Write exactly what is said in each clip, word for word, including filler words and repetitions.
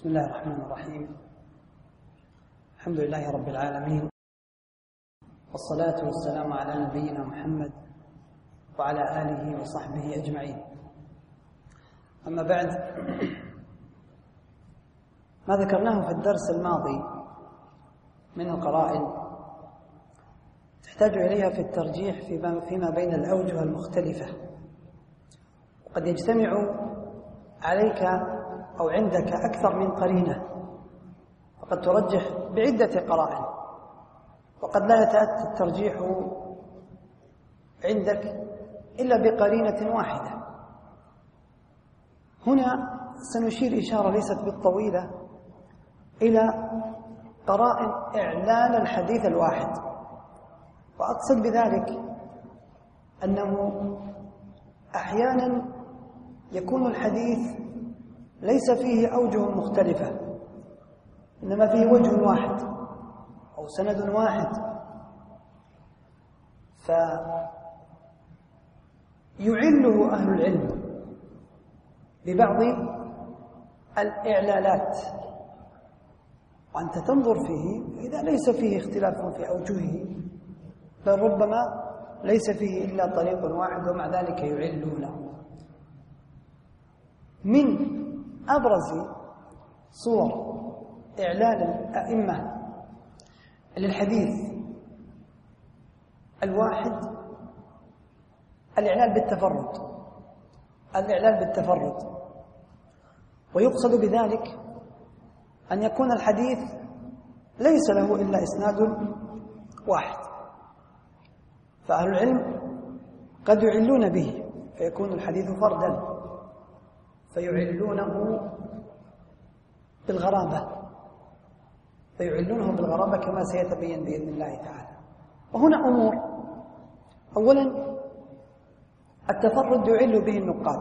بسم الله الرحمن الرحيم. الحمد لله رب العالمين، والصلاة والسلام على نبينا محمد وعلى آله وصحبه أجمعين. أما بعد، ما ذكرناه في الدرس الماضي من القرائن تحتاج إليها في الترجيح فيما بين الأوجه المختلفة، وقد يجتمع عليك أو عندك أكثر من قرينة، وقد ترجح بعدة قرائن، وقد لا يتأتى الترجيح عندك إلا بقرينة واحدة. هنا سنشير إشارة ليست بالطويلة إلى قرائن إعلان الحديث الواحد، وأقصد بذلك أنه أحيانا يكون الحديث ليس فيه أوجه مختلفة، إنما فيه وجه واحد أو سند واحد، فيعله أهل العلم ببعض الإعلالات، وأنت تنظر فيه إذا ليس فيه اختلاف في أوجهه، بل ربما ليس فيه إلا طريق واحد، ومع ذلك يعلونه. من أبرز صور إعلان الأئمة للحديث الواحد الإعلان بالتفرد الإعلان بالتفرد ويقصد بذلك أن يكون الحديث ليس له إلا إسناد واحد، فأهل العلم قد يعلون به فيكون الحديث فردا، فيعلونه بالغرابة فيعلونه بالغرابة كما سيتبين بإذن الله تعالى. وهنا أمور: أولا، التفرد يعل به النقاد،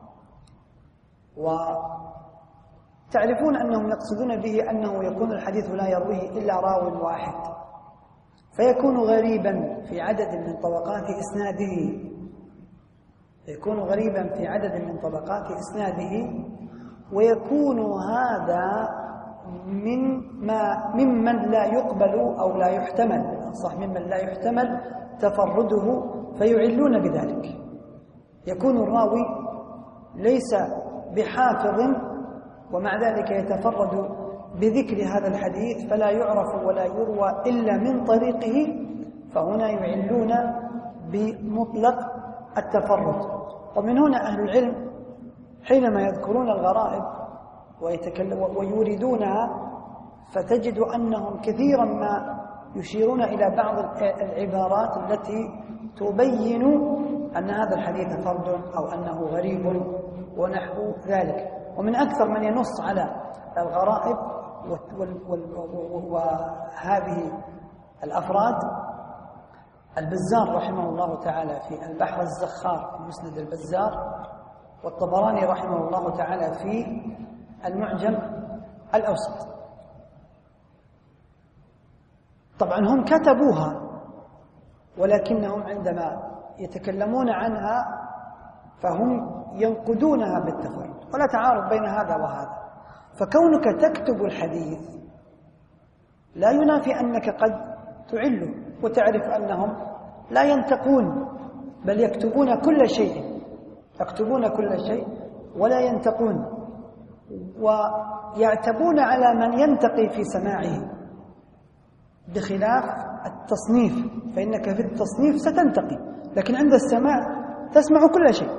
وتعرفون أنهم يقصدون به أنه يكون الحديث لا يرويه إلا راو واحد، فيكون غريبا في عدد من طبقات إسناده يكون غريبا في عدد من طبقات إسناده ويكون هذا من ما ممن لا يقبل أو لا يحتمل، صح، ممن لا يحتمل تفرده، فيعلون بذلك. يكون الراوي ليس بحافظ ومع ذلك يتفرد بذكر هذا الحديث فلا يعرف ولا يروى إلا من طريقه، فهنا يعلون بمطلق التفرد. ومن هنا أهل العلم حينما يذكرون الغرائب ويوردونها فتجد أنهم كثيرا ما يشيرون إلى بعض العبارات التي تبين أن هذا الحديث فرد أو أنه غريب ونحو ذلك. ومن أكثر من ينص على الغرائب وهذه الأفراد البزار رحمه الله تعالى في البحر الزخار في مسند البزار، والطبراني رحمه الله تعالى في المعجم الأوسط. طبعا هم كتبوها، ولكنهم عندما يتكلمون عنها فهم ينقدونها بالتفرد، ولا تعارض بين هذا وهذا. فكونك تكتب الحديث لا ينافي أنك قد تعله، وتعرف أنهم لا ينتقون بل يكتبون كل شيء يكتبون كل شيء ولا ينتقون، ويعتبون على من ينتقي في سماعه، بخلاف التصنيف، فإنك في التصنيف ستنتقي، لكن عند السماع تسمع كل شيء.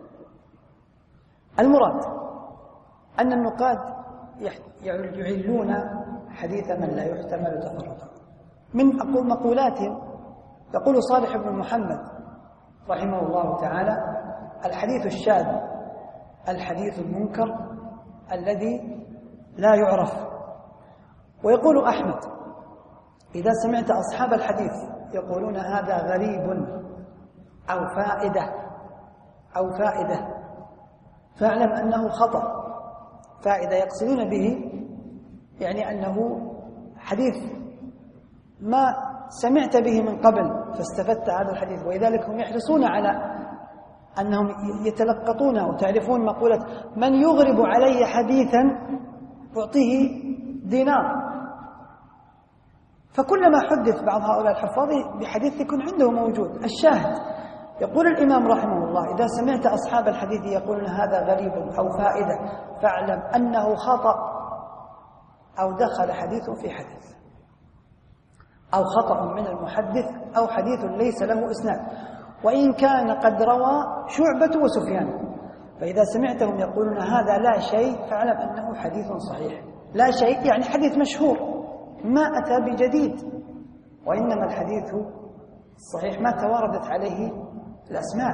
المراد أن النقاد يعلون حديث من لا يحتمل تفرده. من مقولاتهم يقول صالح بن محمد رحمه الله تعالى: الحديث الشاذ الحديث المنكر الذي لا يعرف. ويقول أحمد: إذا سمعت أصحاب الحديث يقولون هذا غريب أو فائدة أو فائدة فاعلم أنه خطأ. فائدة يقصدون به يعني أنه حديث ما سمعت به من قبل فاستفدت هذا الحديث، ولذلك هم يحرصون على أنهم يتلقطونه. وتعرفون مقولة: من يغرب علي حديثا أعطيه دينار. فكلما حدث بعض هؤلاء الحفاظ بحديث يكون عنده موجود. الشاهد يقول الإمام رحمه الله: إذا سمعت أصحاب الحديث يقولون هذا غريب أو فائدة فاعلم أنه خطأ أو دخل حديث في حديث، أو خطأ من المحدث، أو حديث ليس له إسناد، وإن كان قد روى شعبة وسفيان. فإذا سمعتهم يقولون هذا لا شيء فاعلم أنه حديث صحيح. لا شيء يعني حديث مشهور ما أتى بجديد، وإنما الحديث الصحيح ما تواردت عليه الأسماء.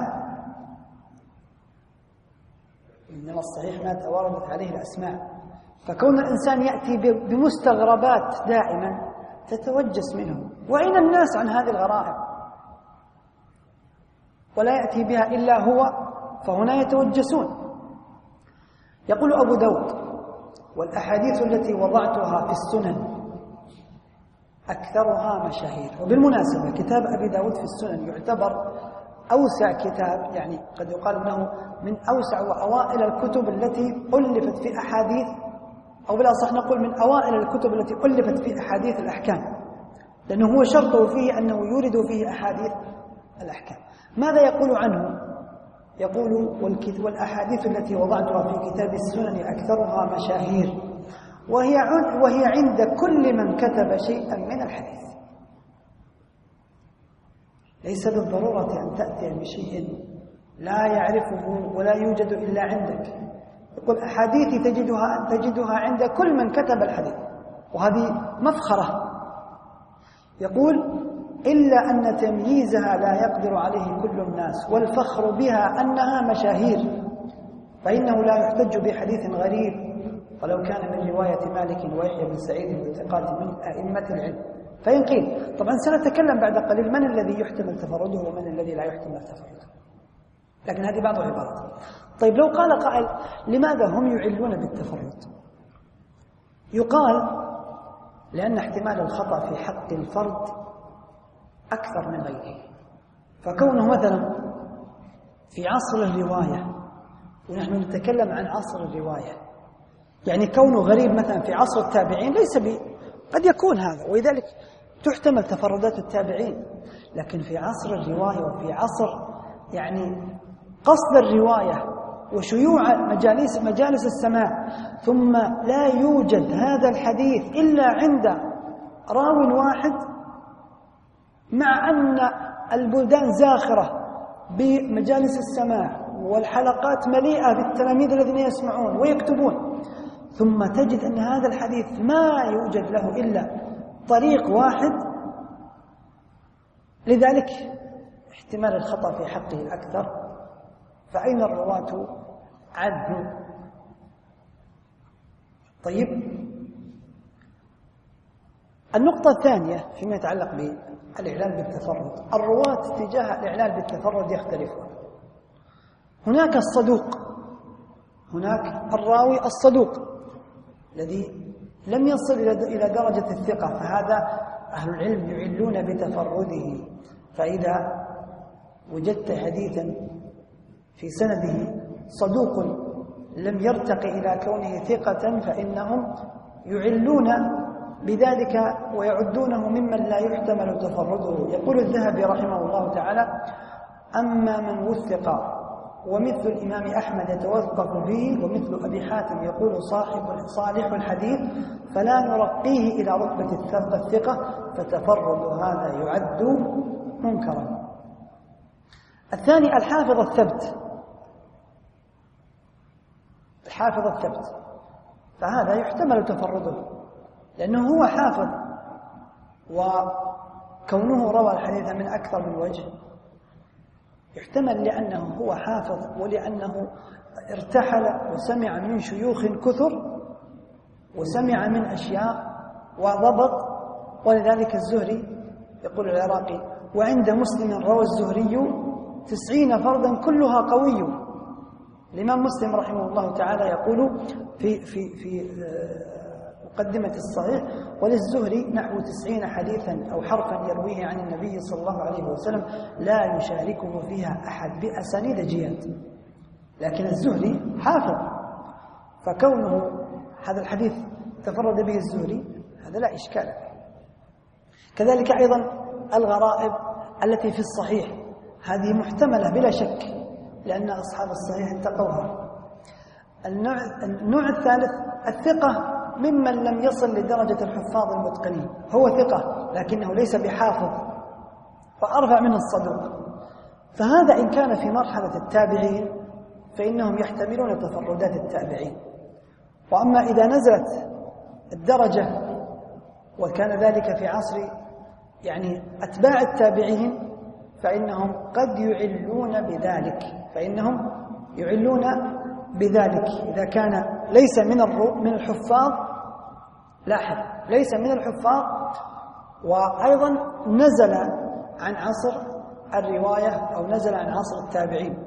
إنما الصحيح ما تواردت عليه الأسماء. فكون الإنسان يأتي بمستغربات دائما تتوجس منه، وعين الناس عن هذه الغرائب، ولا يأتي بها إلا هو، فهنا يتوجسون. يقول أبو داود: والأحاديث التي وضعتها في السنن أكثرها مشاهير. وبالمناسبة كتاب أبي داود في السنن يعتبر أوسع كتاب، يعني قد يقال أنه من أوسع وأوائل الكتب التي ألفت في أحاديث، أو بالأصح نقول من أوائل الكتب التي ألفت في أحاديث الأحكام، لأنه هو شرطه فيه أنه يورد فيه أحاديث الأحكام. ماذا يقول عنه؟ يقول: والأحاديث التي وضعتها في كتاب السنن أكثرها مشاهير، وهي وهي عند كل من كتب شيئا من الحديث. ليس بالضرورة أن تأتي بشيء لا يعرفه ولا يوجد إلا عندك. يقول: أحاديث تجدها تجدها عند كل من كتب الحديث، وهذه مفخرة. يقول: إلا أن تمييزها لا يقدر عليه كل الناس، والفخر بها أنها مشاهير، فإنه لا يحتج بحديث غريب ولو كان من رواية مالك ويحيى بن سعيد وثقات من أئمة العلم. فإن قيل، طبعا سنتكلم بعد قليل من الذي يحتمل تفرده ومن الذي لا يحتمل تفرده، لكن هذه بعض العبارات. طيب لو قال قائل: لماذا هم يعلون بالتفرد؟ يقال: لأن احتمال الخطأ في حق الفرد أكثر من غيره. فكونه مثلا في عصر الرواية، ونحن نتكلم عن عصر الرواية، يعني كونه غريب مثلا في عصر التابعين ليس ب... قد يكون هذا، ولذلك تحتمل تفردات التابعين. لكن في عصر الرواية وفي عصر يعني قصد الرواية وشيوع مجالس مجالس السماع، ثم لا يوجد هذا الحديث إلا عند راو واحد، مع أن البلدان زاخرة بمجالس السماع والحلقات مليئة بالتلاميذ الذين يسمعون ويكتبون، ثم تجد أن هذا الحديث ما يوجد له إلا طريق واحد، لذلك احتمال الخطأ في حقه أكثر. فأين الرواة عدوا؟ طيب، النقطة الثانية فيما يتعلق بالإعلان بالتفرد، الرواة تجاه الإعلان بالتفرد يختلفون. هناك الصدوق، هناك الراوي الصدوق الذي لم يصل إلى درجة الثقة، فهذا أهل العلم يعلون بتفرده. فإذا وجدت حديثا في سنده صدوق لم يرتقي إلى كونه ثقة فإنهم يعلون بذلك ويعدونه ممن لا يحتمل تفرده. يقول الذهبي رحمه الله تعالى: أما من وثق ومثل الإمام أحمد يتوثق به، ومثل أبي حاتم يقول صاحب صالح الحديث، فلا نرقيه إلى رتبة الثقة، فتفرد هذا يعد منكرا. الثاني الحافظ الثبت، الحافظ الثبت فهذا يحتمل تفرده لأنه هو حافظ، وكونه روى الحديث من أكثر من وجه يحتمل لأنه هو حافظ، ولأنه ارتحل وسمع من شيوخ كثر وسمع من أشياء وضبط. ولذلك الزهري يقول العراقي: وعند مسلم روى الزهري تسعين فردا كلها قوي. الإمام مسلم رحمه الله تعالى يقول في في في مقدمة الصحيح: وللزهري نحو تسعين حديثا أو حرفا يرويه عن النبي صلى الله عليه وسلم لا يشاركه فيها أحد بأسانيد جياد. لكن الزهري حافظ، فكونه هذا الحديث تفرد به الزهري هذا لا إشكال فيه. كذلك أيضا الغرائب التي في الصحيح هذه محتملة بلا شك لأن أصحاب الصحيح انتقوها. النوع, النوع الثالث الثقة ممن لم يصل لدرجة الحفاظ المتقنين، هو ثقة لكنه ليس بحافظ فأرفع منه الصدوق، فهذا إن كان في مرحلة التابعين فإنهم يحتملون تفردات التابعين. وأما إذا نزلت الدرجة وكان ذلك في عصر يعني أتباع التابعين فإنهم قد يعلون بذلك فإنهم يعلون بذلك إذا كان ليس من من الحفاظ، لاحظ ليس من الحفاظ وأيضا نزل عن عصر الرواية أو نزل عن عصر التابعين.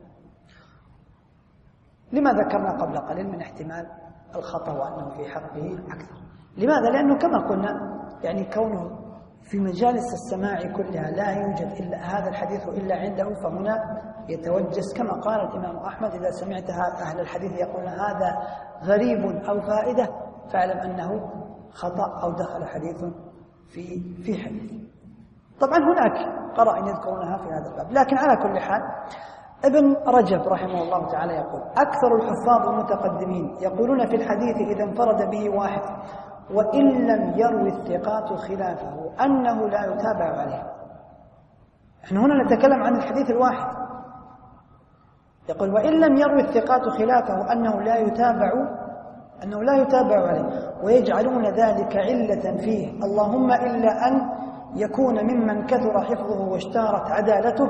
لما ذكرنا قبل قليل من احتمال الخطأ وأنه في حقه أكثر. لماذا؟ لأنه كما قلنا يعني كونه في مجالس السماع كلها لا يوجد إلا هذا الحديث إلا عنده، فهنا يتوجس كما قال الإمام أحمد: إذا سمعت أهل الحديث يقول هذا غريب أو فائدة فاعلم أنه خطأ أو دخل حديث في في حديث. طبعا هناك قرائن يذكرونها في هذا الباب، لكن على كل حال ابن رجب رحمه الله تعالى يقول: أكثر الحفاظ المتقدمين يقولون في الحديث إذا انفرد به واحد وإن لم يروي الثقات خلافه أنه لا يتابع عليه. نحن هنا نتكلم عن الحديث الواحد، يقول: وإن لم يروي الثقات خلافه أنه لا يتابع أنه لا يتابع عليه، ويجعلون ذلك علة فيه، اللهم إلا أن يكون ممن كثر حفظه واشتهرت عدالته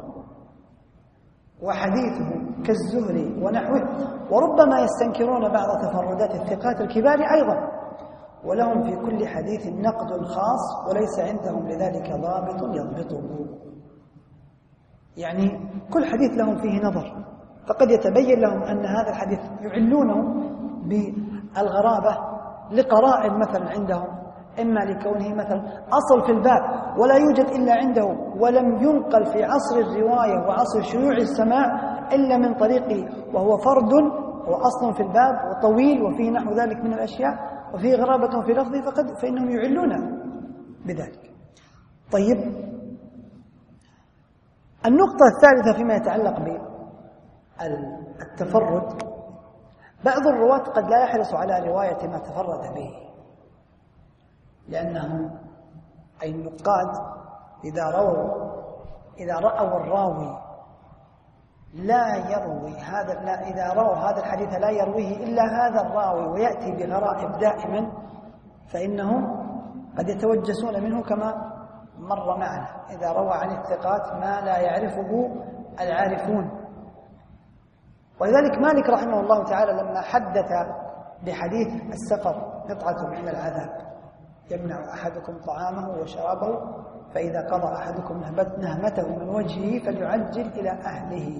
وحديثه كالزهري ونحوه، وربما يستنكرون بعض تفردات الثقات الكبار أيضا، ولهم في كل حديث نقد خاص وليس عندهم لذلك ضابط يضبطه. يعني كل حديث لهم فيه نظر، فقد يتبين لهم أن هذا الحديث يعلونه بالغرابة لقرائن مثلا عندهم، إما لكونه مثلا أصل في الباب ولا يوجد إلا عنده ولم ينقل في عصر الرواية وعصر شيوع السماع إلا من طريقه، وهو فرد وأصل في الباب وطويل وفيه نحو ذلك من الأشياء وفيه غرابة في لفظه، فقد فإنهم يعلون بذلك. طيب، النقطة الثالثة فيما يتعلق بالتفرد، بعض الرواة قد لا يحرص على رواية ما تفرد به، لأنهم أي النقاد إذا رووا إذا رأوا الراوي لا يروي هذا لا إذا رووا هذا الحديث لا يرويه إلا هذا الراوي ويأتي بغرائب دائما، فإنهم قد يتوجسون منه كما مر معنا إذا روى عن الثقات ما لا يعرفه العارفون. ولذلك مالك رحمه الله تعالى لما حدث بحديث السفر قطعة من العذاب يمنع أحدكم طعامه وشرابه فإذا قضى أحدكم نهمته من وجهه فليعجل إلى أهله،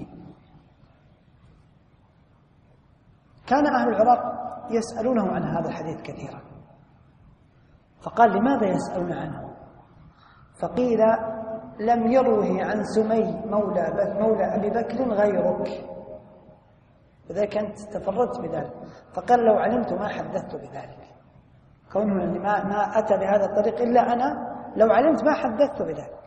كان أهل العراق يسألونه عن هذا الحديث كثيرا، فقال: لماذا يسألون عنه؟ فقيل: لم يروه عن سمي مولى مولى أبي بكر غيرك، وذلك أنت تفردت بذلك. فقال: لو علمت ما حدثت بذلك، كونه ما ما أتى بهذا الطريق إلا أنا، لو علمت ما حدثت بذلك.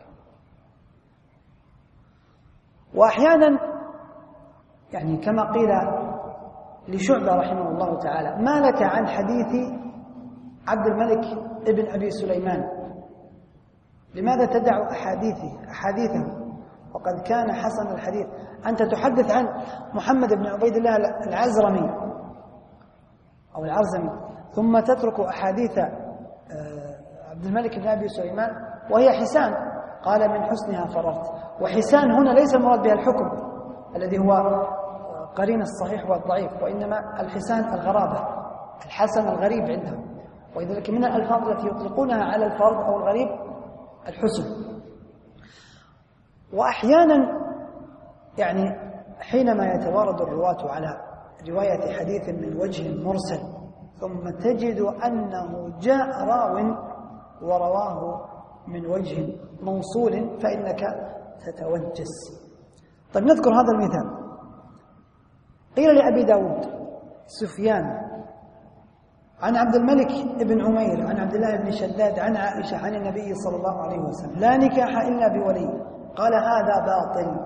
وأحيانا يعني كما قيل لشعبة رحمه الله تعالى: ما لك عن حديث عبد الملك ابن أبي سليمان؟ لماذا تدع أحاديثه أحاديثه وقد كان حسن الحديث؟ أنت تحدث عن محمد بن عبيد الله العزرمي أو العرزمي ثم تترك أحاديث عبد الملك بن أبي سليمان وهي حسان. قال: من حسنها فررت. وحسان هنا ليس المراد بها الحكم الذي هو قرين الصحيح والضعيف، وإنما الحسان الغرابة، الحسن الغريب عندهم، ولذلك من الألفاظ التي يطلقونها على الفرد أو الغريب الحسن. وأحيانا يعني حينما يتوارد الرواة على رواية حديث من وجه مرسل ثم تجد أنه جاء راو ورواه من وجه موصول فإنك تتوجس. طيب، نذكر هذا المثال. قيل لأبي داود: سفيان عن عبد الملك بن عمير عن عبد الله بن شداد عن عائشة عن النبي صلى الله عليه وسلم: لا نكاح إلا بولي. قال: هذا باطل.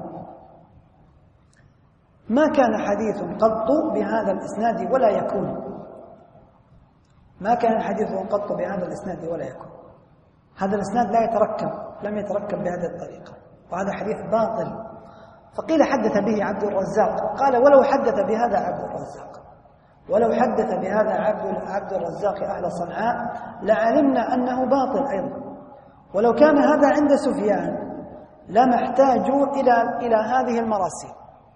ما كان حديث قط بهذا الإسناد ولا يكون. ما كان حديث قط بهذا الإسناد ولا يكون. هذا الإسناد لا يتركب، لم يتركب بهذه الطريقة، وهذا حديث باطل. فقيل حدث به عبد الرزاق، قال: ولو حدث بهذا عبد الرزاق ولو حدث بهذا عبد عبد الرزاق أهل صنعاء لعلمنا أنه باطل أيضا. ولو كان هذا عند سفيان لما احتاجوا إلى إلى هذه المراسيل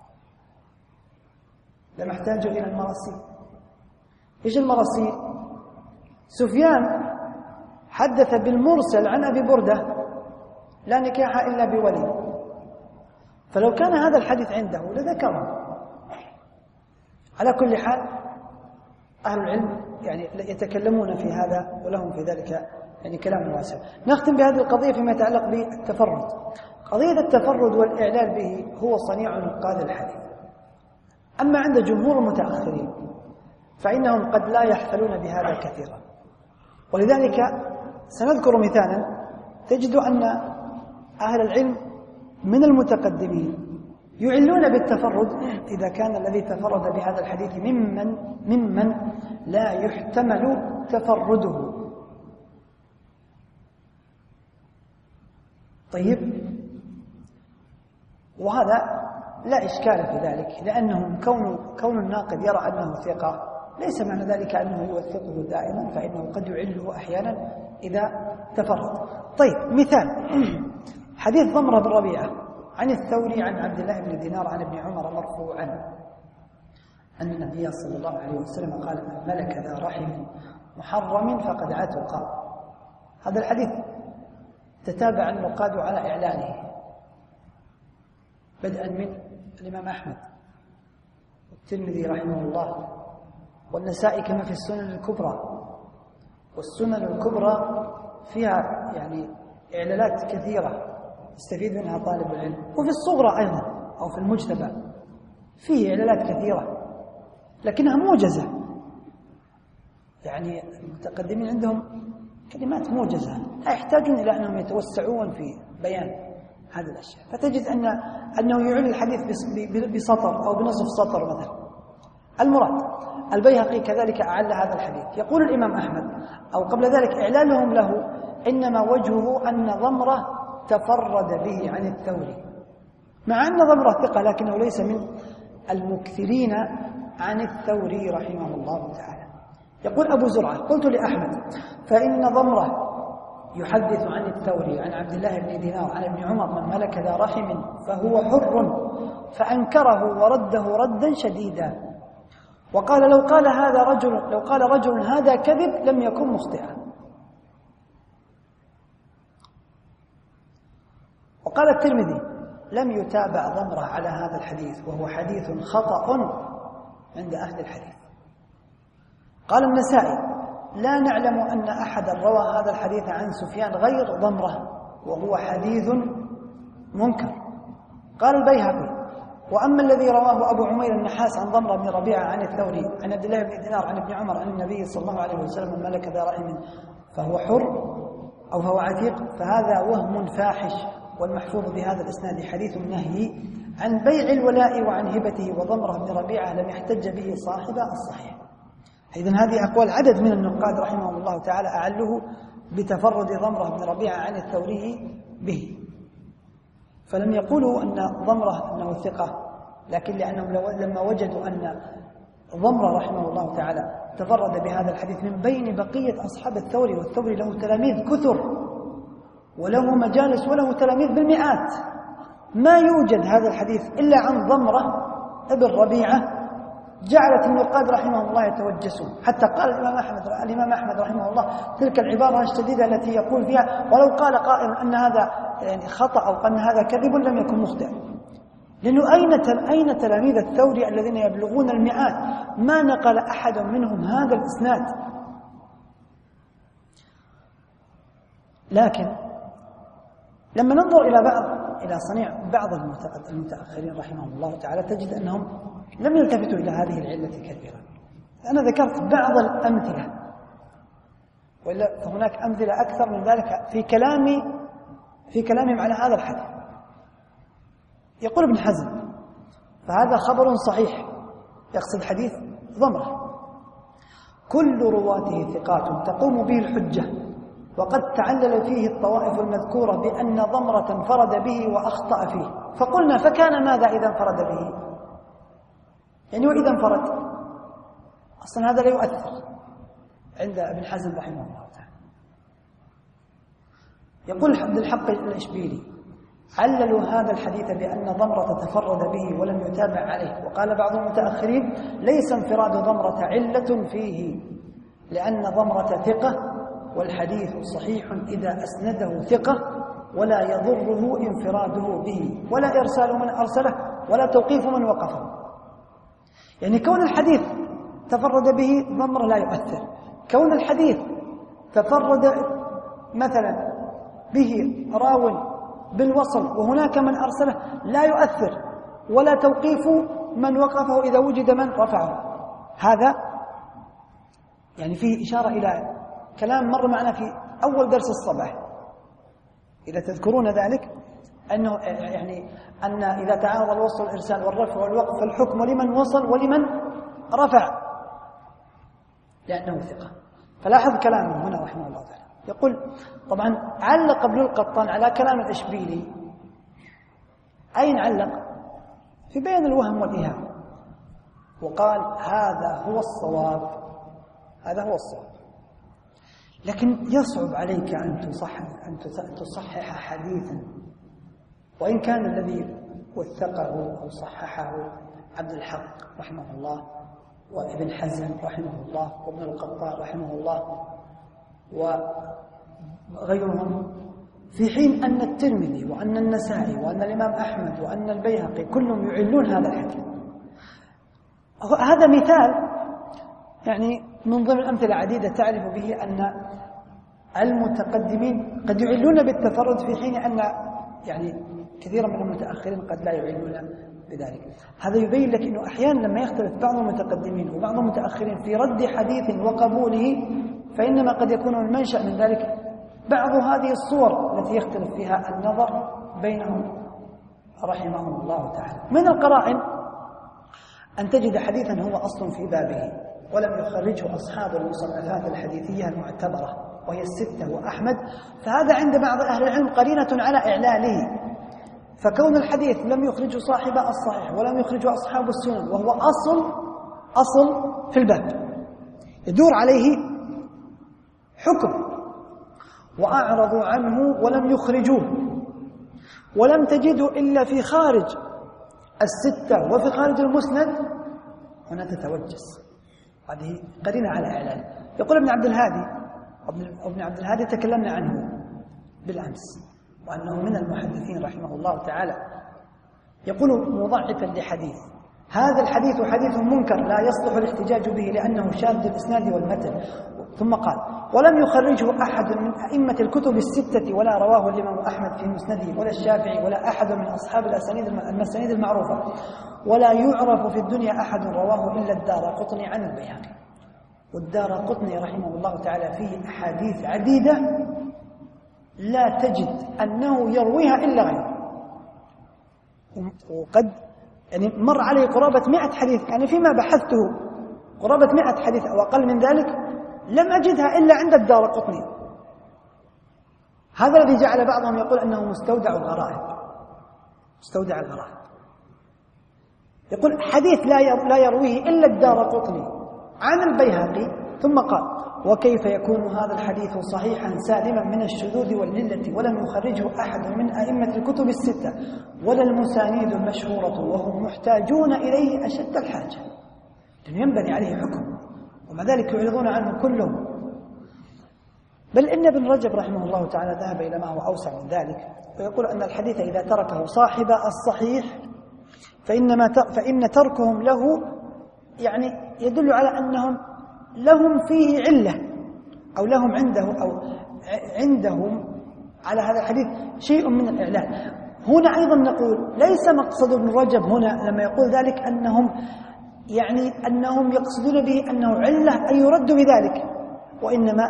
لما احتاجوا إلى المراسيل. إيش المراسيل؟ سفيان حدث بالمرسل عن أبي بردة: لا نكاح إلا بولي. فلو كان هذا الحديث عنده لذكره. على كل حال أهل العلم يعني يتكلمون في هذا ولهم في ذلك يعني كلام واسع. نختم بهذه القضية فيما يتعلق بالتفرد. قضية التفرد والإعلال به هو صنيع نقاد الحديث. أما عند جمهور المتأخرين فإنهم قد لا يحفلون بهذا كثيرا، ولذلك سنذكر مثالا تجد أن أهل العلم من المتقدمين يعلون بالتفرد إذا كان الذي تفرد بهذا الحديث ممن ممن لا يحتمل تفرده. طيب، وهذا لا إشكال في ذلك، لأنه كون كون الناقد يرى أنه ثقة ليس معنى ذلك أنه يوثقه دائما، فإنه قد يعله أحيانا إذا تفرد. طيب، مثال حديث ضمرة بن ربيعة عن الثوري عن عبد الله بن دينار عن ابن عمر مرفوعا أن النبي صلى الله عليه وسلم قال: من ملك ذا رحم محرم فقد عتق. هذا الحديث تتابع النقاد على إعلانه، بدءا من الإمام أحمد والترمذي رحمه الله والنسائي كما في السنن الكبرى. والسنن الكبرى فيها يعني إعلانات كثيرة يستفيد منها طالب العلم، وفي الصغرى أيضا أو في المجتبى فيه إعلانات كثيرة لكنها موجزة. يعني المتقدمين عندهم كلمات موجزة لا يحتاجون إلى أنهم يتوسعون في بيان هذه الأشياء، فتجد أن أنه يعلن الحديث بسطر أو بنصف سطر مثلا. المراد البيهقي كذلك أعل هذا الحديث. يقول الإمام أحمد أو قبل ذلك إعلانهم له إنما وجهه أن ضمرة تفرد به عن الثوري، مع أن ضمرة ثقة لكنه ليس من المكثرين عن الثوري رحمه الله تعالى. يقول أبو زرعة: قلت لأحمد: فإن ضمرة يحدث عن الثوري عن عبد الله بن دينار عن ابن عمر: من ملك ذا رحم فهو حر، فأنكره ورده ردا شديدا، وقال: لو قال هذا رجل لو قال رجل هذا كذب لم يكن مخطئا. وقال الترمذي: لم يتابع ضمرة على هذا الحديث وهو حديث خطأ عند أهل الحديث. قال النسائي: لا نعلم أن أحدا روى هذا الحديث عن سفيان غير ضمرة وهو حديث منكر. قال البيهقي: وأما الذي رواه أبو عمير النحاس عن ضمرة بن ربيعة عن الثوري عن عبد الله بن دينار عن ابن عمر عن النبي صلى الله عليه وسلم: من ملك ذا رحم فهو حر أو فهو عتيق، فهذا وهم فاحش، والمحفوظ بهذا الإسناد حديث النهي عن بيع الولاء وعن هبته، وضمرة بن ربيعة لم يحتج به صاحب الصحيح. إذن هذه أقوال عدد من النقاد رحمهم الله تعالى أعله بتفرد ضمرة بن ربيعة عن الثوري به، فلم يقولوا أن ضمرة أنه ثقة، لكن لأنهم لما وجدوا أن ضمرة رحمه الله تعالى تفرد بهذا الحديث من بين بقية أصحاب الثوري، والثوري له تلاميذ كثر وله مجالس وله تلاميذ بالمئات، ما يوجد هذا الحديث إلا عن ضمرة ابن ربيعة، جعلت النقاد رحمه الله يتوجسون، حتى قال الإمام أحمد الإمام أحمد رحمه الله تلك العبارة الشديدة التي يقول فيها: ولو قال قائل أن هذا يعني خطأ أو أن هذا كذب لم يكن مخطئا. لأنه أين أين تلاميذ الثوري الذين يبلغون المئات؟ ما نقل أحد منهم هذا الإسناد. لكن لما ننظر إلى بعض إلى صنيع بعض المتأخرين رحمهم الله تعالى تجد أنهم لم يلتفتوا إلى هذه العلة كثيرا. أنا ذكرت بعض الأمثلة وإلا فهناك أمثلة أكثر من ذلك في كلامي في كلامهم على هذا الحديث. يقول ابن حزم: فهذا خبر صحيح، يقصد حديث ضمرة، كل رواته ثقات تقوم به الحجة، وقد تعلل فيه الطوائف المذكورة بأن ضمرة انفرد به وأخطأ فيه. فقلنا: فكان ماذا إذا انفرد به؟ يعني وإذا انفرد أصلا هذا لا يؤثر عند ابن حزم رحمه الله تعالى. يقول عبد الحق الإشبيلي: عللوا هذا الحديث بأن ضمرة تفرد به ولم يتابع عليه، وقال بعض المتأخرين: ليس انفراد ضمرة علة فيه، لأن ضمرة ثقة، والحديث صحيح إذا أسنده ثقة، ولا يضره انفراده به، ولا إرسال من أرسله، ولا توقيف من وقفه. يعني كون الحديث تفرد به ضمر لا يؤثر، كون الحديث تفرد مثلا به راو بالوصل وهناك من أرسله لا يؤثر، ولا توقيف من وقفه إذا وجد من رفعه. هذا يعني فيه إشارة إلى كلام مر معنا في أول درس الصباح، إذا تذكرون ذلك، أنه يعني أن إذا تعارض الوصل والإرسال والرفع والوقف فالحكم لمن وصل ولمن رفع، لأنه ثقة. فلاحظ كلامه هنا رحمه الله تعالى، يقول طبعا علق ابن القطان على كلام الإشبيلي. أين علق؟ في بيان الوهم والإيهام، وقال: هذا هو الصواب، هذا هو الصواب. لكن يصعب عليك أن تصحح أن تصحح حديثا، وإن كان الذي وثقه أو صححه عبد الحق رحمه الله، وابن حزم رحمه الله، وابن القطان رحمه الله، وغيرهم، في حين أن الترمذي وأن النسائي وأن الإمام أحمد وأن البيهقي كلهم يعلون هذا الحديث. هذا مثال يعني من ضمن الأمثلة عديدة تعرف به أن المتقدمين قد يعلون بالتفرد، في حين أن يعني كثيرا من المتأخرين قد لا يعلون بذلك. هذا يبين لك أنه أحيانا لما يختلف بعض المتقدمين وبعض المتأخرين في رد حديث وقبوله، فإنما قد يكون المنشأ من ذلك بعض هذه الصور التي يختلف فيها النظر بينهم رحمهم الله تعالى. من القرائن أن تجد حديثا هو أصل في بابه ولم يخرجه أصحاب المصنفات الحديثية المعتبرة وهي الستة وأحمد، فهذا عند بعض أهل العلم قرينة على إعلاله. فكون الحديث لم يخرجه صاحب الصحيح ولم يخرجه أصحاب السنن، وهو أصل أصل في الباب يدور عليه حكم، وأعرضوا عنه ولم يخرجوه، ولم تجدوا إلا في خارج الستة وفي خارج المسند، هنا تتوجس. هذه قرينة على إعلان. يقول ابن عبد الهادي ابن عبد الهادي تكلمنا عنه بالأمس، وأنه من المحدثين رحمه الله تعالى، يقول مضاعفا لحديث: هذا الحديث حديث منكر لا يصلح الاحتجاج به لأنه شاذ الإسناد والمتن. ثم قال: ولم يخرجه أحد من أئمة الكتب الستة، ولا رواه الإمام أحمد في مسنده، ولا الشافعي، ولا أحد من أصحاب الأسانيد المسانيد المعروفة، ولا يعرف في الدنيا أحد رواه إلا الدارقطني عن البيهقي. والدارقطني رحمه الله تعالى فيه أحاديث عديدة لا تجد أنه يرويها إلا غيره، وقد يعني مر عليه قرابة مئة حديث، يعني فيما بحثته قرابة مئة حديث أو أقل من ذلك لم أجدها إلا عند الدارقطني. هذا الذي جعل بعضهم يقول أنه مستودع الغرائب، مستودع الغرائب. يقول حديث لا يرويه إلا الدارقطني عن البيهقي. ثم قال: وكيف يكون هذا الحديث صحيحا سالما من الشذوذ والعلة ولم يخرجه أحد من أئمة الكتب الستة ولا المسانيد المشهورة، وهم محتاجون إليه أشد الحاجة، لأنه ينبني عليه حكم، ومع ذلك يعرضون عنه كلهم. بل إن ابن رجب رحمه الله تعالى ذهب إلى ما هو أوسع من ذلك، ويقول أن الحديث إذا تركه صاحب الصحيح فإنما فإن تركهم له يعني يدل على أنهم لهم فيه علة، أو لهم عنده أو عندهم على هذا الحديث شيء من الإعلان. هنا أيضا نقول ليس مقصد ابن رجب هنا لما يقول ذلك أنهم يعني أنهم يقصدون به أنه علة أن يرد بذلك، وإنما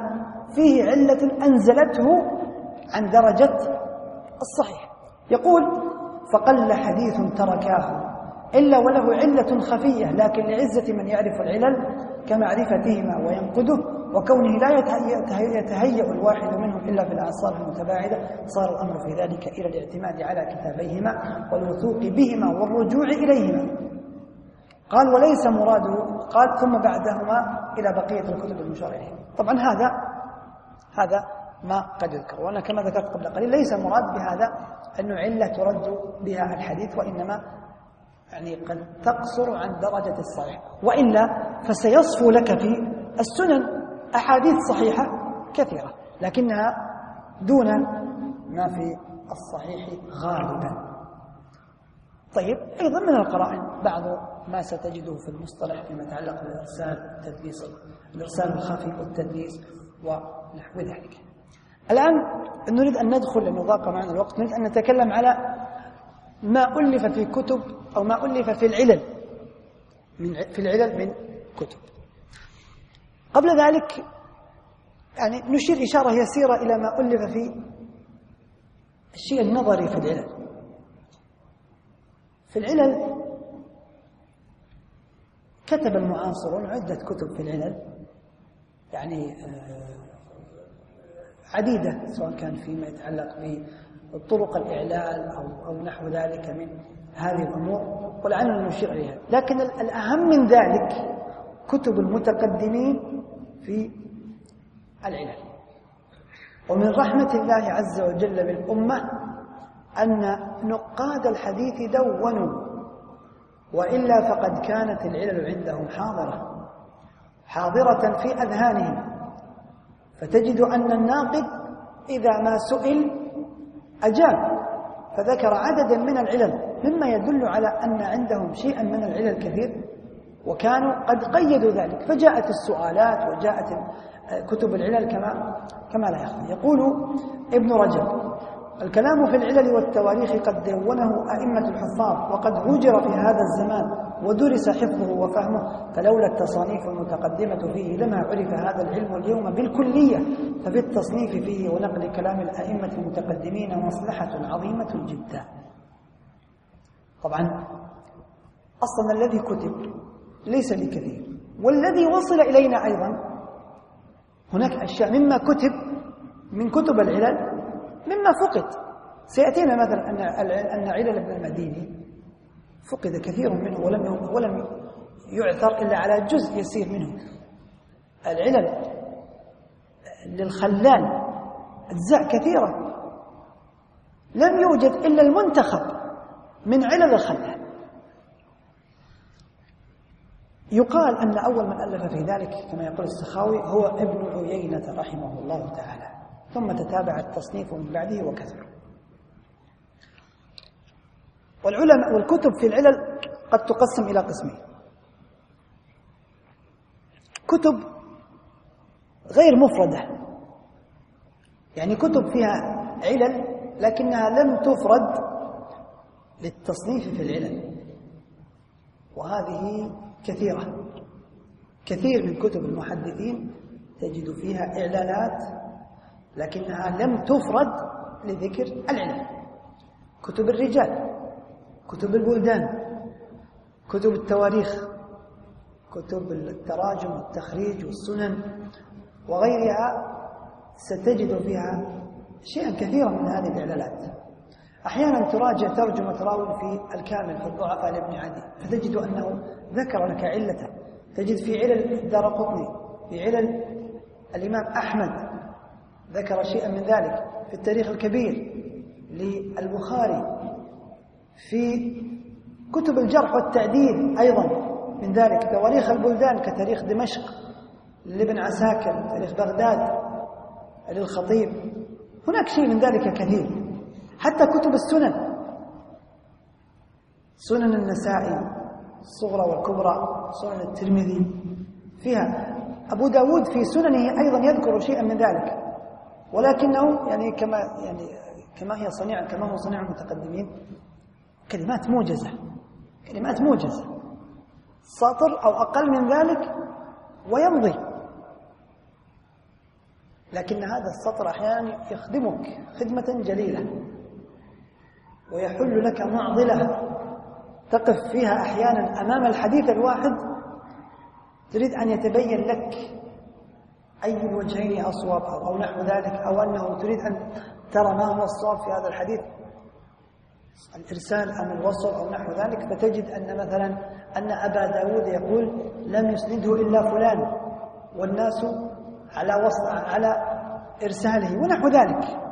فيه علة أنزلته عن درجة الصحيح. يقول: فقل حديث تركاه إلا وله علة خفية، لكن لعزة من يعرف العلل كمعرفتهما وينقده، وكونه لا يتهيأ الواحد منهم إلا في الأعصار المتباعدة، صار الأمر في ذلك إلى الاعتماد على كتابيهما والوثوق بهما والرجوع إليهما. قال: وليس مراده، قال ثم بعدهما إلى بقية الكتب المشار إليها. طبعا هذا هذا ما قد يذكر، وأنا كما ذكرت قبل قليل ليس مراد بهذا أنه علة ترد بها الحديث، وإنما يعني قد تقصر عن درجة الصحيح، وإلا فسيصفو لك في السنن أحاديث صحيحة كثيرة لكنها دون ما في الصحيح غالبا. طيب، أيضا من القرائن بعض ما ستجده في المصطلح فيما يتعلق بالإرسال التدليس، الإرسال الخفي والتدليس ونحو ذلك. الآن نريد أن ندخل، لأنه ضاق معنا الوقت، نريد أن نتكلم على ما ألف في كتب أو ما ألف في العلل من في العلل من كتب. قبل ذلك يعني نشير إشارة يسيرة إلى ما ألف في الشيء النظري في العلل. في العلل كتب المعاصرون عدة كتب في العلل، يعني عديدة، سواء كان فيما يتعلق بطرق الإعلال أو أو نحو ذلك من هذه الأمور، ولعلنا نشير إليها. لكن الأهم من ذلك كتب المتقدمين في العلل. ومن رحمة الله عز وجل بالأمة أن نقاد الحديث دونوا، وإلا فقد كانت العلل عندهم حاضرة حاضرة في أذهانهم، فتجد أن الناقد إذا ما سئل أجاب، فذكر عددا من العلل مما يدل على أن عندهم شيئا من العلل كثير، وكانوا قد قيدوا ذلك، فجاءت السؤالات وجاءت كتب العلل كما كما لا يخفى. يقول ابن رجب: الكلام في العلل والتواريخ قد دونه أئمة الحفاظ، وقد هجر في هذا الزمان ودرس حفظه وفهمه، فلولا التصانيف المتقدمة فيه لما عرف هذا العلم اليوم بالكلية، ففي التصنيف فيه ونقل كلام الأئمة المتقدمين مصلحة عظيمة جدا. طبعا أصلا الذي كتب ليس بكثير، والذي وصل إلينا أيضا هناك أشياء مما كتب من كتب العلل مما فقد. سيأتينا مثلا أن أن علل ابن المديني فقد كثير منه ولم ولم يعثر إلا على جزء يسير منه. العلل للخلال أجزاء كثيرة لم يوجد إلا المنتخب من علل الخلال. يقال أن أول من ألف في ذلك كما يقول السخاوي هو ابن عيينة رحمه الله تعالى، ثم تتابع التصنيف من بعده وكثر. والعلماء والكتب في العلل قد تقسم إلى قسمين: كتب غير مفردة، يعني كتب فيها علل لكنها لم تفرد للتصنيف في العلل، وهذه كثيرة. كثير من كتب المحدثين تجد فيها إعلانات لكنها لم تفرد لذكر العلل. كتب الرجال، كتب البلدان، كتب التواريخ، كتب التراجم والتخريج والسنن وغيرها، ستجد فيها شيئا كثيرا من هذه الإعلانات. أحيانا تراجع ترجمة راوي في الكامل في الضعفاء لابن عدي فتجد أنه ذكر لك علته. تجد في علل الدارقطني، في علل الإمام أحمد ذكر شيئا من ذلك، في التاريخ الكبير للبخاري، في كتب الجرح والتعديل أيضا من ذلك، تواريخ البلدان كتاريخ دمشق لابن عساكر، تاريخ بغداد للخطيب، هناك شيء من ذلك كثير. حتى كتب السنن، سنن النسائي الصغرى والكبرى، سنن الترمذي فيها، أبو داود في سننه أيضا يذكر شيئا من ذلك، ولكنه يعني كما يعني كما هي صنيع كما هو صنيع المتقدمين، كلمات موجزة، كلمات موجزة، سطر أو أقل من ذلك ويمضي. لكن هذا السطر أحيانا يخدمك خدمة جليلة ويحل لك معضلة تقف فيها أحيانا أمام الحديث الواحد تريد أن يتبين لك أي الوجهين أصوب أو نحو ذلك، أو أنه تريد أن ترى ما هو الصواب في هذا الحديث، الإرسال أم الوصل أو نحو ذلك، فتجد أن مثلا أن أبا داود يقول لم يسنده إلا فلان والناس على وصل على إرساله ونحو ذلك.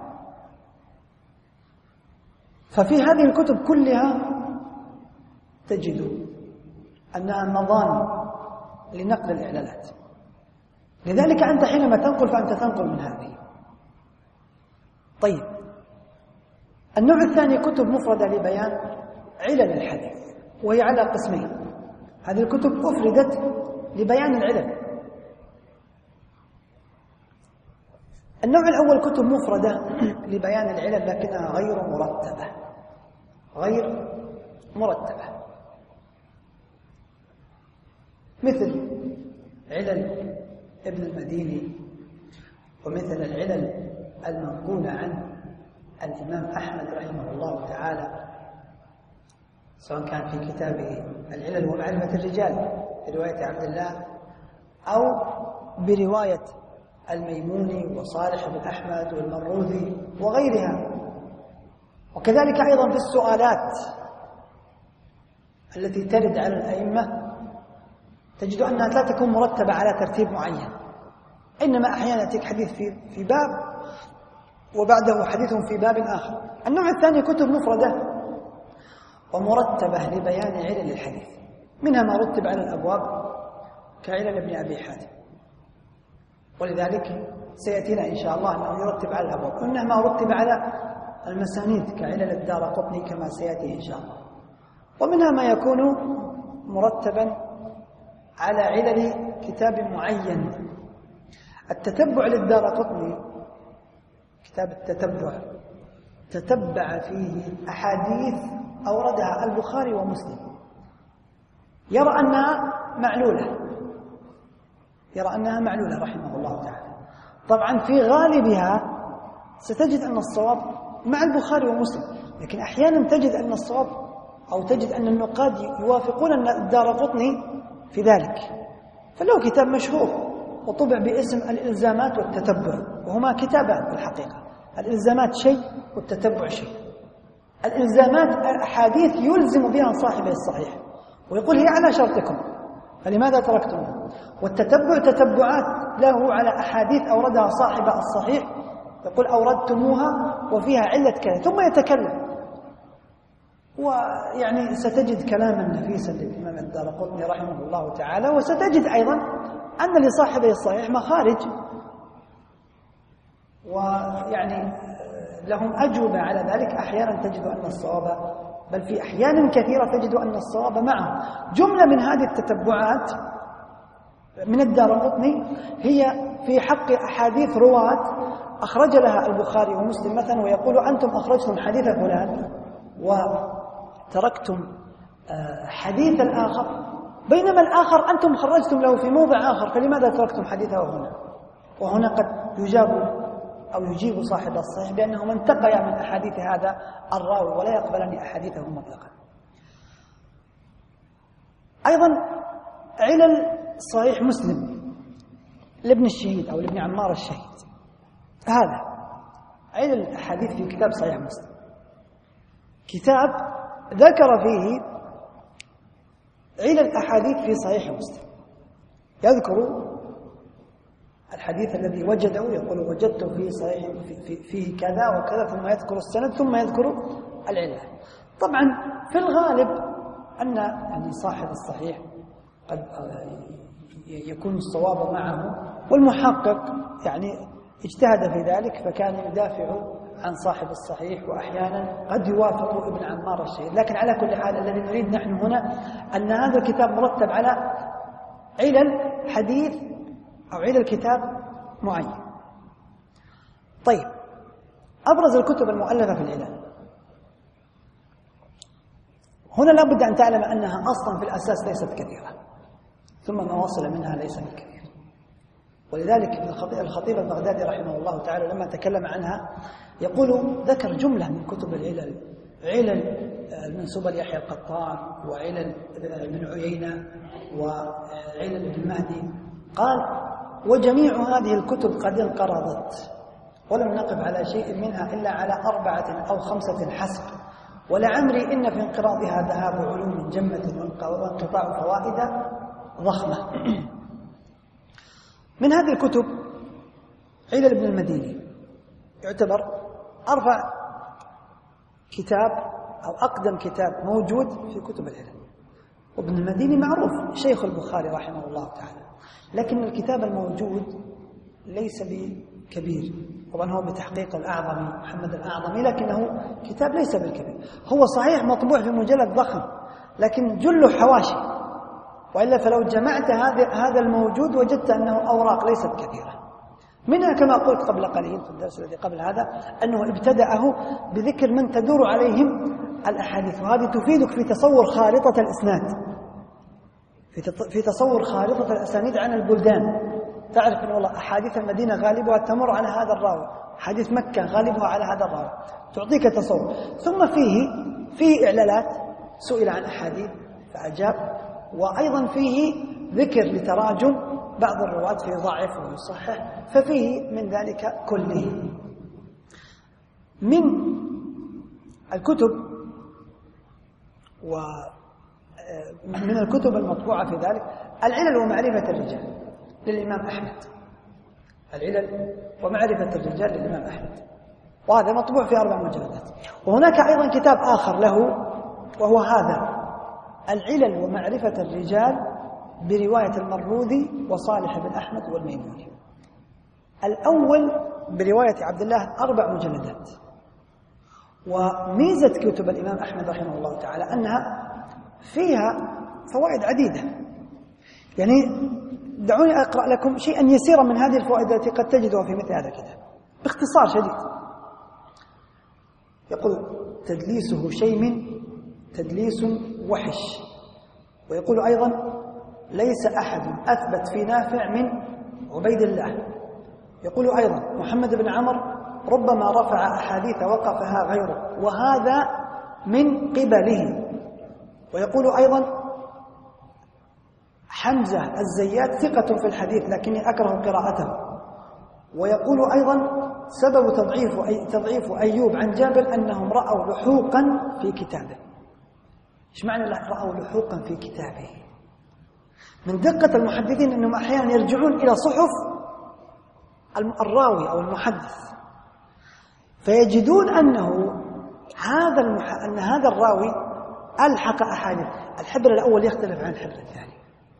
ففي هذه الكتب كلها تجد أنها مظان لنقل الإعلانات، لذلك أنت حينما تنقل فأنت تنقل من هذه. طيب، النوع الثاني كتب مفردة لبيان علل الحديث، وهي على قسمين. هذه الكتب أفردت لبيان العلل. النوع الأول كتب مفردة لبيان العلل لكنها غير مرتبة، غير مرتبة، مثل علل ابن المديني، ومثل العلل المنقولة عن الإمام أحمد رحمه الله تعالى، سواء كان في كتابه العلل ومعرفة الرجال برواية عبد الله، أو برواية الميموني وصالح بن أحمد والمروذي وغيرها. وكذلك أيضا في السؤالات التي ترد على الأئمة تجد أنها لا تكون مرتبة على ترتيب معين، إنما أحيانا يأتيك حديث في في باب وبعده حديث في باب آخر. النوع الثاني كتب مفردة ومرتبة لبيان علل الحديث، منها ما رتب على الأبواب كعلل ابن أبي حاتم، ولذلك سيأتينا إن شاء الله أنه يرتب على الأبواب، ومنها ما رتب على المسانيد كعلل الدارقطني كما سيأتي إن شاء الله، ومنها ما يكون مرتبا على علل كتاب معين. التتبع للدارقطني، كتاب التتبع، تتبع فيه أحاديث أوردها البخاري ومسلم، يرى أنها معلولة، يرى أنها معلولة رحمه الله تعالى. طبعا في غالبها ستجد أن الصواب مع البخاري ومسلم، لكن أحيانا تجد أن الصواب أو تجد أن النقاد يوافقون أن الدارقطني في ذلك. فله كتاب مشهور وطبع باسم الإلزامات والتتبع، وهما كتابان في الحقيقة، الإلزامات شيء والتتبع شيء. الإلزامات أحاديث يلزم بها صاحبه الصحيح ويقول هي على شرطكم فلماذا تركتموه، والتتبع تتبعات له على أحاديث أوردها صاحب الصحيح يقول أوردتموها وفيها علة كذا، ثم يتكلم. ويعني ستجد كلاما نفيسا للإمام الدارقطني رحمه الله تعالى، وستجد أيضا أن لصاحبه الصحيح مخارج، ويعني لهم أجوبة على ذلك. أحيانا تجد أن الصواب، بل في أحيان كثيرة تجد أن الصواب معه. جملة من هذه التتبعات من الدارقطني هي في حق أحاديث رواة أخرج لها البخاري ومسلم مثلا، ويقول أنتم أخرجتم حديث فلان وتركتم حديث الآخر، بينما الآخر أنتم خرجتم له في موضع آخر، فلماذا تركتم حديثه هنا؟ وهنا قد يجاب أو يجيب صاحب الصحيح بأنه من تقي من أحاديث هذا الراوي ولا يقبلني أحاديثه مطلقا. أيضا علل صحيح مسلم لابن الشهيد أو لابن عمار الشهيد، هذا علل الأحاديث في كتاب صحيح مسلم، كتاب ذكر فيه علل الأحاديث في صحيح مسلم، يذكر الحديث الذي وجده، يقول وجدت في صحيح فيه في كذا وكذا، ثم يذكر السند ثم يذكر العلة. طبعا في الغالب أن يعني صاحب الصحيح قد يكون الصواب معه، والمحقق يعني اجتهد في ذلك فكان يدافع عن صاحب الصحيح، وأحيانا قد يوافق ابن عمار الشهيد. لكن على كل حال الذي نريد نحن هنا أن هذا الكتاب مرتب على علل حديث أو علل كتاب معين. طيب، أبرز الكتب المؤلفة في العلل، هنا لا بد أن تعلم أنها أصلا في الأساس ليست كثيرة، ثم ما وصل منها ليس بالكثير. ولذلك الخطيب البغدادي رحمه الله تعالى لما تكلم عنها يقول ذكر جملة من كتب العلل، علل المنسوبة ليحيى القطان، وعلل ابن عيينة، وعلل ابن مهدي، قال وجميع هذه الكتب قد انقرضت ولم نقف على شيء منها إلا على أربعة أو خمسة حسب، ولعمري إن في انقراضها ذهاب علوم جمة وانقطاع فوائد ضخمة. من هذه الكتب علل ابن المديني يعتبر أرفع كتاب أو أقدم كتاب موجود في كتب العلل، وابن المديني معروف شيخ البخاري رحمه الله تعالى، لكن الكتاب الموجود ليس بكبير، طبعا هو بتحقيق الأعظمي محمد الأعظمي، لكنه كتاب ليس بالكبير، هو صحيح مطبوع في مجلد ضخم لكن جله حواشي، وإلا فلو جمعت هذا الموجود وجدت أنه أوراق ليست كثيرة. منها كما قلت قبل قليل في الدرس الذي قبل هذا أنه ابتدأه بذكر من تدور عليهم الأحاديث، وهذه تفيدك في تصور خارطة الإسناد، في تصور خارطة الأسانيد عن البلدان، تعرف أن والله أحاديث المدينة غالبها تمر على هذا الراوي، حديث مكة غالبها على هذا الراوي، تعطيك تصور. ثم فيه فيه إعلالات، سئل عن أحاديث فأجاب، وأيضا فيه ذكر لتراجم بعض الرواة في ضعف ويصحح، ففيه من ذلك كله. من الكتب ومن الكتب المطبوعة في ذلك العلل ومعرفة الرجال للإمام أحمد، العلل ومعرفة الرجال للإمام أحمد، وهذا مطبوع في أربع مجلدات. وهناك أيضا كتاب آخر له وهو هذا العلل ومعرفة الرجال برواية المروذي وصالح بن أحمد والميموني. الأول برواية عبد الله أربع مجلدات. وميزة كتب الإمام أحمد رحمه الله تعالى أنها فيها فوائد عديدة، يعني دعوني أقرأ لكم شيئا يسيرا من هذه الفوائد التي قد تجدها في مثل هذا الكتاب باختصار شديد. يقول تدليسه شيم تدليس وحش. ويقول أيضا ليس أحد أثبت في نافع من عبيد الله. يقول أيضا محمد بن عمر ربما رفع أحاديث وقفها غيره وهذا من قبله. ويقول أيضا حمزة الزيات ثقة في الحديث لكني أكره قراءته. ويقول أيضا سبب تضعيف أي تضعيف أيوب عن جابر أنهم رأوا لحوقا في كتابه. إيش معنى رأوا لحوقا في كتابه؟ من دقة المحدثين أنهم أحيانا يرجعون إلى صحف الراوي أو المحدث فيجدون أنه هذا المح... أن هذا الراوي ألحق أحاديث. الحبر الأول يختلف عن الحبر الثاني،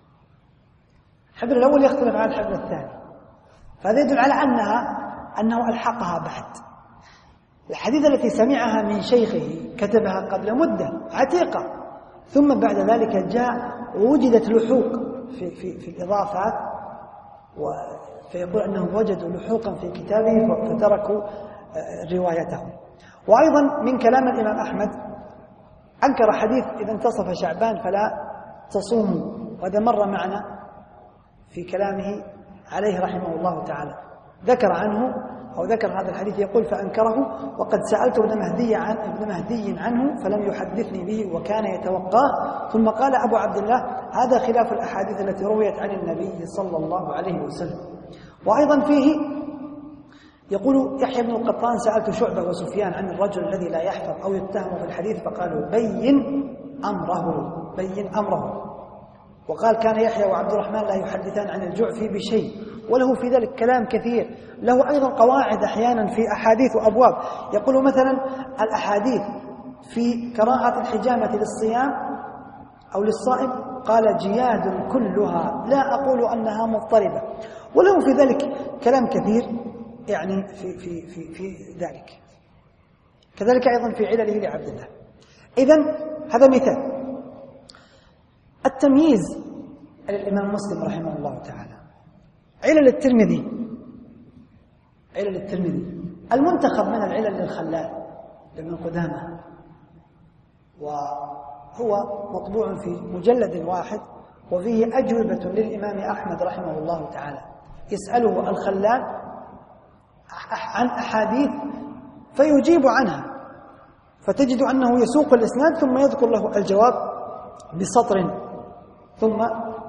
الحبر الأول يختلف عن الحبر الثاني، فهذا يدل على أنها أنه ألحقها بعد. الحديث التي سمعها من شيخه كتبها قبل مدة عتيقة، ثم بعد ذلك جاء ووجدت لحوق في, في, في الإضافات، فيقول أنهم وجدوا لحوقا في كتابه فتركوا روايته. وأيضا من كلام الإمام أحمد أنكر حديث إذا انتصف شعبان فلا تصوموا، وهذا مر معنا في كلامه عليه رحمه الله تعالى، ذكر عنه أو ذكر هذا الحديث يقول فأنكره وقد سألت ابن مهدي عن ابن مهدي عنه فلم يحدثني به وكان يتوقاه. ثم قال أبو عبد الله هذا خلاف الأحاديث التي رويت عن النبي صلى الله عليه وسلم. وأيضا فيه يقول يحيى بن القطان سألت شعبة وسفيان عن الرجل الذي لا يحفظ أو يتهم في الحديث فقالوا بين أمره بين أمره. وقال كان يحيى وعبد الرحمن لا يحدثان عن الجعفي بشيء، وله في ذلك كلام كثير. له أيضا قواعد أحيانا في أحاديث وأبواب، يقول مثلا الأحاديث في كراهة الحجامة للصيام أو للصائم قال جياد كلها لا أقول أنها مضطربة، وله في ذلك كلام كثير يعني في, في, في, في ذلك. كذلك أيضا في علله لعبد الله. إذن هذا مثال. التمييز للإمام مسلم رحمه الله تعالى. علل الترمذي علل الترمذي المنتخب من العلل للخلال لابن قدامة، وهو مطبوع في مجلد واحد وفيه أجوبة للإمام أحمد رحمه الله تعالى يسأله الخلال عن أحاديث فيجيب عنها، فتجد أنه يسوق الإسناد ثم يذكر له الجواب بسطر ثم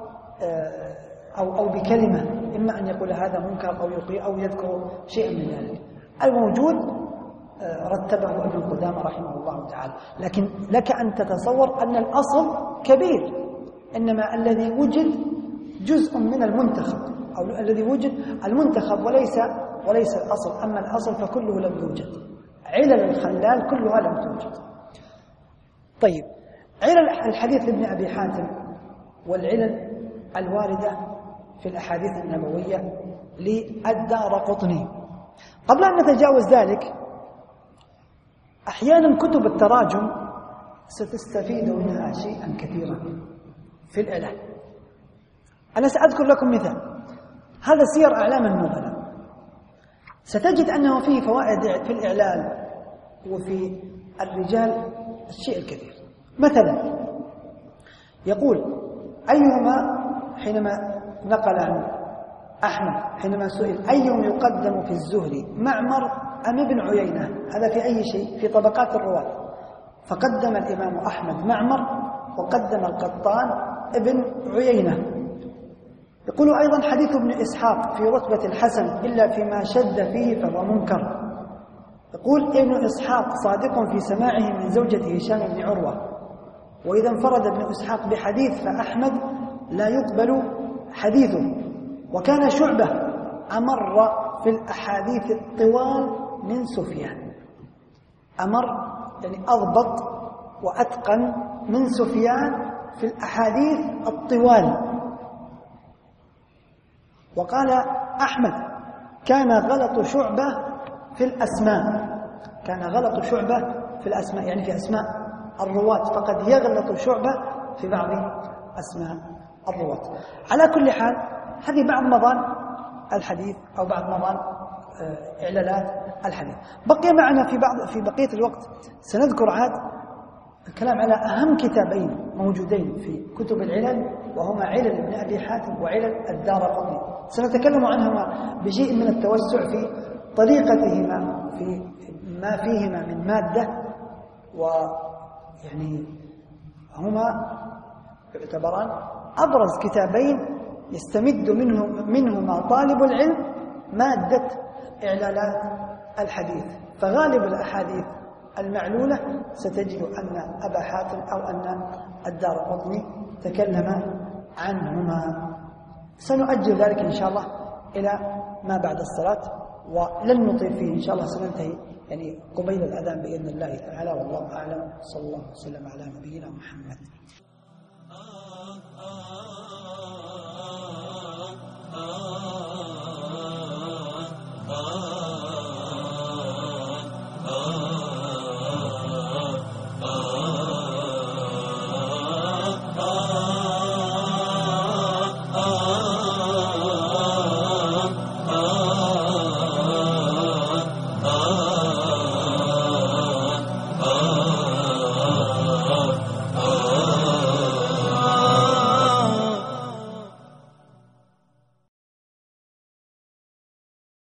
أو أو بكلمة، إما أن يقول هذا منكر أو يقي أو يذكر شيئا من ذلك. الموجود رتبه ابن قدامة رحمه الله تعالى، لكن لك أن تتصور أن الأصل كبير، إنما الذي وجد جزء من المنتخب، أو الذي وجد المنتخب وليس وليس الأصل، أما الأصل فكله لم يوجد. علل الخلال كلها لم توجد. طيب، علل الحديث لابن أبي حاتم والعلل الواردة في الأحاديث النبوية للدارقطني. قبل أن نتجاوز ذلك، أحيانا كتب التراجم ستستفيد منها شيئا كثيرا في الإعلان. أنا سأذكر لكم مثال، هذا سير أعلام النبلاء، ستجد أنه فيه فوائد في الإعلان وفي الرجال الشيء الكثير. مثلا يقول أيهما، حينما نقل عن أحمد حينما سئل أيهم يقدم في الزهري، معمر أم ابن عيينة، هذا في أي شيء؟ في طبقات الرواة، فقدم الإمام أحمد معمر وقدم القطان ابن عيينة. يقول أيضا حديث ابن إسحاق في رتبة الحسن إلا فيما شد فيه فهو منكر. يقول ابن إسحاق صادق في سماعه من زوجة هشام بن عروة، وإذا انفرد ابن إسحاق بحديث فأحمد لا يقبل حديثه. وكان شعبة أمر في الأحاديث الطوال من سفيان، أمر يعني أضبط وأتقن من سفيان في الأحاديث الطوال. وقال أحمد كان غلط شعبة في الأسماء، كان غلط شعبة في الأسماء، يعني في أسماء الرواة، فقد يغلط شعبة في بعض أسماء الرواة. على كل حال، هذه بعض مظان الحديث أو بعض مظان إعلالات الحديث. بقي معنا في بعض في بقية الوقت سنذكر عاد الكلام على أهم كتابين موجودين في كتب العلل، وهما علل ابن أبي حاتم وعلل الدارقطني. سنتكلم عنهما بشيء من التوسع في طريقتهما، في ما فيهما من مادة، ويعني هما يعتبران أبرز كتابين يستمد منه منهما طالب العلم مادة إعلالات الحديث. فغالب الأحاديث المعلولة ستجد أن أبا حاتم أو أن الدارقطني تكلم عنهما. سنؤجل ذلك إن شاء الله إلى ما بعد الصلاة، ولن نطيل فيه إن شاء الله، سننتهي يعني قبيل الأذان بإذن الله تعالى. والله أعلم، صلى الله وسلم على نبينا محمد.